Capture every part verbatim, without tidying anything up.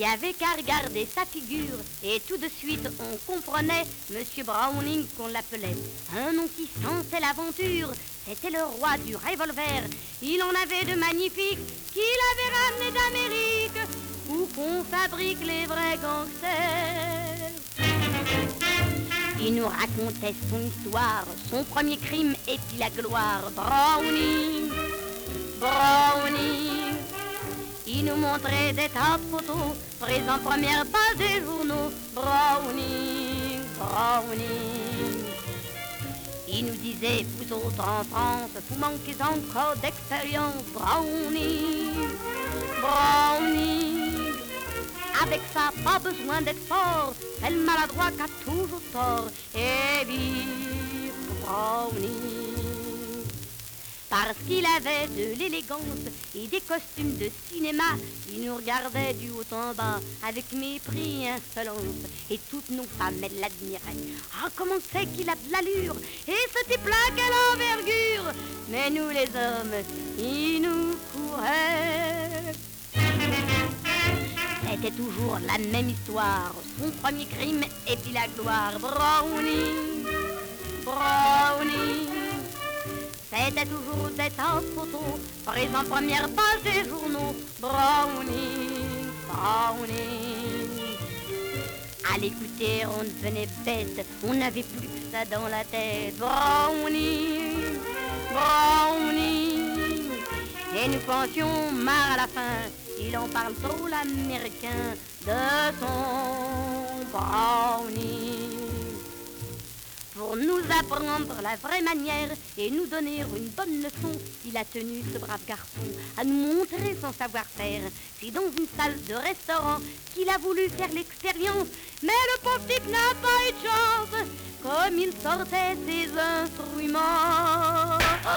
y avait qu'à regarder sa figure, et tout de suite on comprenait Monsieur Browning qu'on l'appelait. Un nom qui sentait l'aventure, c'était le roi du revolver. Il en avait de magnifiques qu'il avait ramené d'Amérique, où qu'on fabrique les vrais gangsters. Il nous racontait son histoire, son premier crime et puis la gloire. Browning, Browning. Il nous montrait des tas de photos prises en première page des journaux. Browning, Browning. Il nous disait, vous autres en France, vous manquez encore d'expérience. Browning, Browning. Avec ça, pas besoin d'être fort, c'est le maladroit qui a toujours tort. Et vive Browning. Parce qu'il avait de l'élégance et des costumes de cinéma, il nous regardait du haut en bas avec mépris et insolence. Et toutes nos femmes, elles l'admiraient. Ah, comment c'est qu'il a de l'allure, et ce type-là, quelle envergure. Mais nous les hommes, ils nous couraient. C'était toujours la même histoire, son premier crime et puis la gloire. Browning, Browning. C'était toujours des tas de photos prises en première page des journaux. Browning, Browning. À l'écouter, on devenait bête, on n'avait plus que ça dans la tête. Browning, Browning. Et nous pensions marre à la fin, il en parle trop l'américain de son Browning. Pour nous apprendre la vraie manière et nous donner une bonne leçon, il a tenu ce brave garçon à nous montrer son savoir-faire. C'est dans une salle de restaurant qu'il a voulu faire l'expérience, mais le pauvre type n'a pas eu de chance, comme il sortait ses instruments.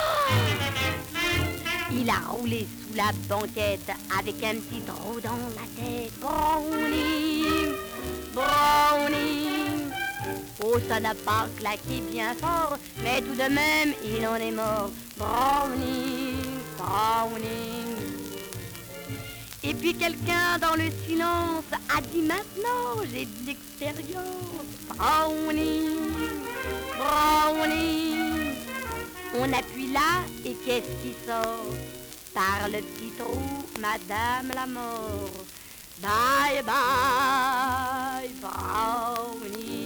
Il a roulé sous la banquette avec un petit trou dans la tête. Browning, Browning. Oh, ça n'a pas claqué bien fort, mais tout de même, il en est mort. Browning, Browning. Et puis quelqu'un dans le silence a dit maintenant, j'ai de l'expérience. Browning, Browning. On appuie là, et qu'est-ce qui sort? Par le petit trou, Madame la mort. Bye bye, Browning.